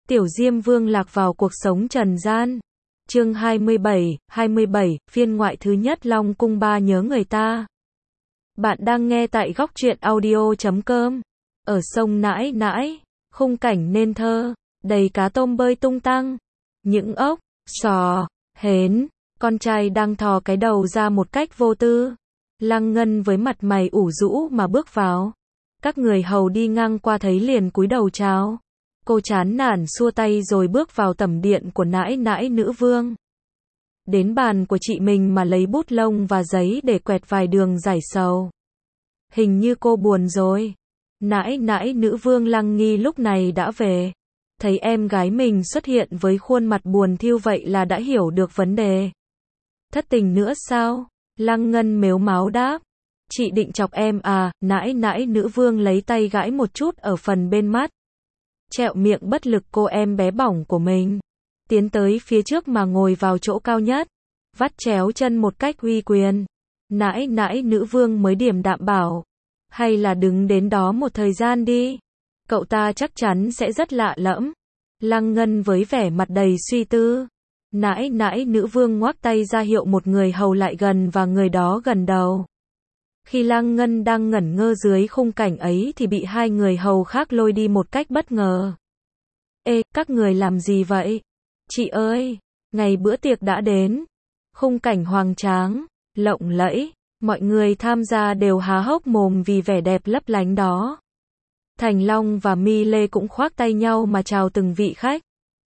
Tiểu Diêm Vương lạc vào cuộc sống trần gian. Chương 27, phiên ngoại thứ nhất Long Cung 3 nhớ người ta. Bạn đang nghe tại góc truyện audio.com. Ở sông Nãi Nãi, khung cảnh nên thơ, đầy cá tôm bơi tung tăng. Những ốc, sò, hến, con trai đang thò cái đầu ra một cách vô tư. Lăng Ngân với mặt mày ủ rũ mà bước vào. Các người hầu đi ngang qua thấy liền cúi đầu chào. Cô chán nản xua tay rồi bước vào tẩm điện của nãi nãi nữ vương. Đến bàn của chị mình mà lấy bút lông và giấy để quẹt vài đường giải sầu. Hình như cô buồn rồi. Nãi nãi nữ vương Lăng Nghi lúc này đã về. Thấy em gái mình xuất hiện với khuôn mặt buồn thiu vậy là đã hiểu được vấn đề. Thất tình nữa sao? Lăng Ngân mếu máo đáp. Chị định chọc em à? Nãi nãi nữ vương lấy tay gãi một chút ở phần bên mắt. Trẹo miệng bất lực cô em bé bỏng của mình. Tiến tới phía trước mà ngồi vào chỗ cao nhất. Vắt chéo chân một cách uy quyền. Nãi nãi nữ vương mới điềm đạm bảo. Hay là đứng đến đó một thời gian đi. Cậu ta chắc chắn sẽ rất lạ lẫm. Lăng Ngân với vẻ mặt đầy suy tư. Nãi nãi nữ vương ngoác tay ra hiệu một người hầu lại gần và người đó gần đầu. Khi Lăng Ngân đang ngẩn ngơ dưới khung cảnh ấy thì bị hai người hầu khác lôi đi một cách bất ngờ. Ê, các người làm gì vậy? Chị ơi, ngày bữa tiệc đã đến. Khung cảnh hoành tráng, lộng lẫy, mọi người tham gia đều há hốc mồm vì vẻ đẹp lấp lánh đó. Thành Long và Mi Lê cũng khoác tay nhau mà chào từng vị khách.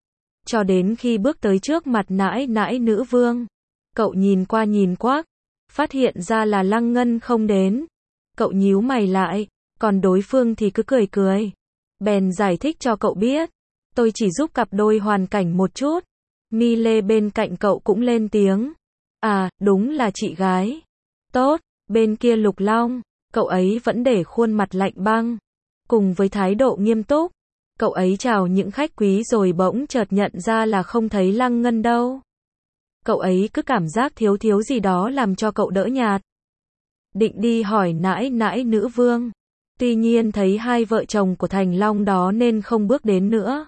Cho đến khi bước tới trước mặt nãi nãi nữ vương. Cậu nhìn qua nhìn quác. Phát hiện ra là Lăng Ngân không đến. Cậu nhíu mày lại, còn đối phương thì cứ cười cười. Bèn giải thích cho cậu biết. Tôi chỉ giúp cặp đôi hoàn cảnh một chút. Mi Lê bên cạnh cậu cũng lên tiếng. À, đúng là chị gái. Tốt, bên kia Lục Long, cậu ấy vẫn để khuôn mặt lạnh băng. Cùng với thái độ nghiêm túc, cậu ấy chào những khách quý rồi bỗng chợt nhận ra là không thấy Lăng Ngân đâu. Cậu ấy cứ cảm giác thiếu thiếu gì đó làm cho cậu đỡ nhạt. Định đi hỏi nãi nãi nữ vương. Tuy nhiên thấy hai vợ chồng của Thành Long đó nên không bước đến nữa.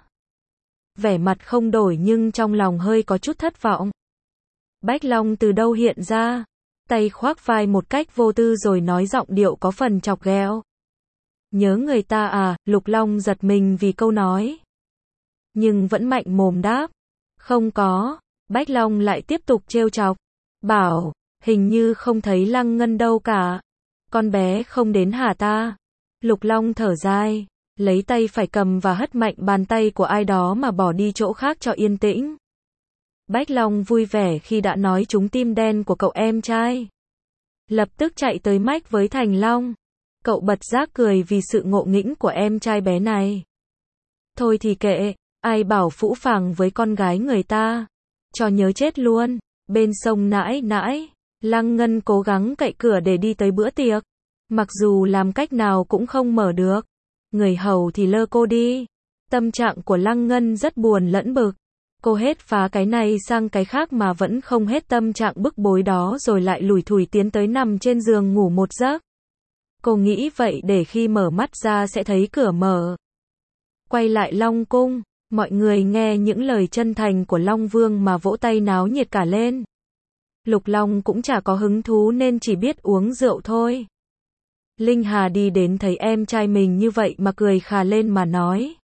Vẻ mặt không đổi nhưng trong lòng hơi có chút thất vọng. Bách Long từ đâu hiện ra? Tay khoác vai một cách vô tư rồi nói giọng điệu có phần chọc ghẹo. Nhớ người ta à? Lục Long giật mình vì câu nói. Nhưng vẫn mạnh mồm đáp. Không có. Bách Long lại tiếp tục trêu chọc. Bảo, hình như không thấy Lăng Ngân đâu cả. Con bé không đến hả ta? Lục Long thở dài, lấy tay phải cầm và hất mạnh bàn tay của ai đó mà bỏ đi chỗ khác cho yên tĩnh. Bách Long vui vẻ khi đã nói trúng tim đen của cậu em trai. Lập tức chạy tới mách với Thành Long. Cậu bật giác cười vì sự ngộ nghĩnh của em trai bé này. Thôi thì kệ, ai bảo phũ phàng với con gái người ta. Cho nhớ chết luôn. Bên sông nãi nãi, Lăng Ngân cố gắng cậy cửa để đi tới bữa tiệc. Mặc dù làm cách nào cũng không mở được. Người hầu thì lơ cô đi. Tâm trạng của Lăng Ngân rất buồn lẫn bực. Cô hết phá cái này sang cái khác mà vẫn không hết tâm trạng bức bối đó rồi lại lủi thủi tiến tới nằm trên giường ngủ một giấc. Cô nghĩ vậy để khi mở mắt ra sẽ thấy cửa mở. Quay lại Long Cung. Mọi người nghe những lời chân thành của Long Vương mà vỗ tay náo nhiệt cả lên. Lục Long cũng chả có hứng thú nên chỉ biết uống rượu thôi. Linh Hà đi đến thấy em trai mình như vậy mà cười khà lên mà nói.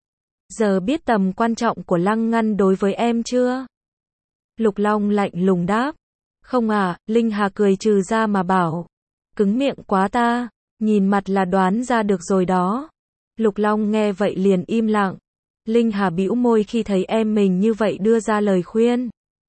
Giờ biết tầm quan trọng của Lăng Ngân đối với em chưa? Lục Long lạnh lùng đáp. Không à, Linh Hà cười trừ ra mà bảo. Cứng miệng quá ta, nhìn mặt là đoán ra được rồi đó. Lục Long nghe vậy liền im lặng. Linh Hà bĩu môi khi thấy em mình như vậy đưa ra lời khuyên.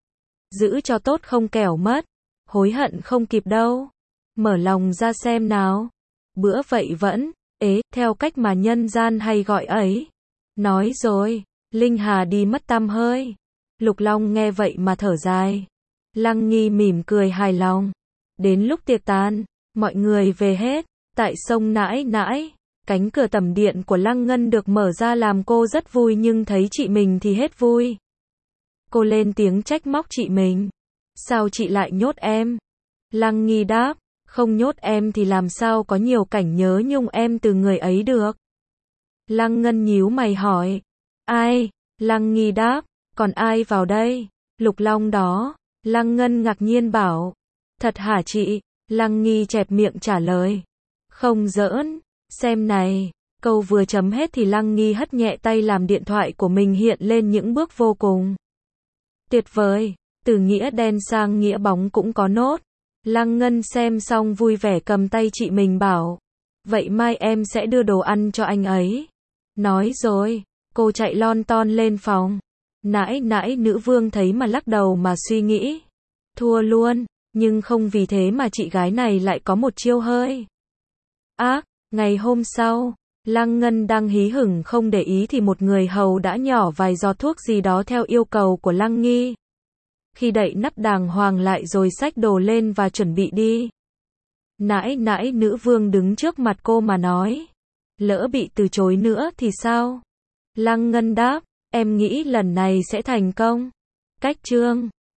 Giữ cho tốt không kẻo mất. Hối hận không kịp đâu. Mở lòng ra xem nào. Bữa vậy vẫn, theo cách mà nhân gian hay gọi ấy. Nói rồi, Linh Hà đi mất tăm hơi. Lục Long nghe vậy mà thở dài. Lăng Nghi mỉm cười hài lòng. Đến lúc tiệc tàn, mọi người về hết. Tại sông nãi nãi. Cánh cửa tẩm điện của Lăng Ngân được mở ra làm cô rất vui nhưng thấy chị mình thì hết vui. Cô lên tiếng trách móc chị mình. Sao chị lại nhốt em? Lăng Nghi đáp. Không nhốt em thì làm sao có nhiều cảnh nhớ nhung em từ người ấy được. Lăng Ngân nhíu mày hỏi. Ai? Lăng Nghi đáp, còn ai vào đây? Lục Long đó. Lăng Ngân ngạc nhiên bảo, thật hả chị? Lăng Nghi chẹp miệng trả lời, không giỡn, xem này. Câu vừa chấm hết thì Lăng Nghi hất nhẹ tay làm điện thoại của mình hiện lên những bước vô cùng tuyệt vời, từ nghĩa đen sang nghĩa bóng cũng có nốt. Lăng Ngân xem xong vui vẻ cầm tay chị mình bảo, vậy mai em sẽ đưa đồ ăn cho anh ấy. Nói rồi, cô chạy lon ton lên phòng. Nãi nãi nữ vương thấy mà lắc đầu mà suy nghĩ, thua luôn, nhưng không vì thế mà chị gái này lại có một chiêu hơi ác. Ngày hôm sau, Lăng Ngân đang hí hửng không để ý thì một người hầu đã nhỏ vài giọt thuốc gì đó theo yêu cầu của Lăng Nghi. Khi đậy nắp đàng hoàng lại rồi xách đồ lên và chuẩn bị đi, nãi nãi nữ vương đứng trước mặt cô mà nói, lỡ bị từ chối nữa thì sao? Lăng Ngân đáp, em nghĩ lần này sẽ thành công. Cách chương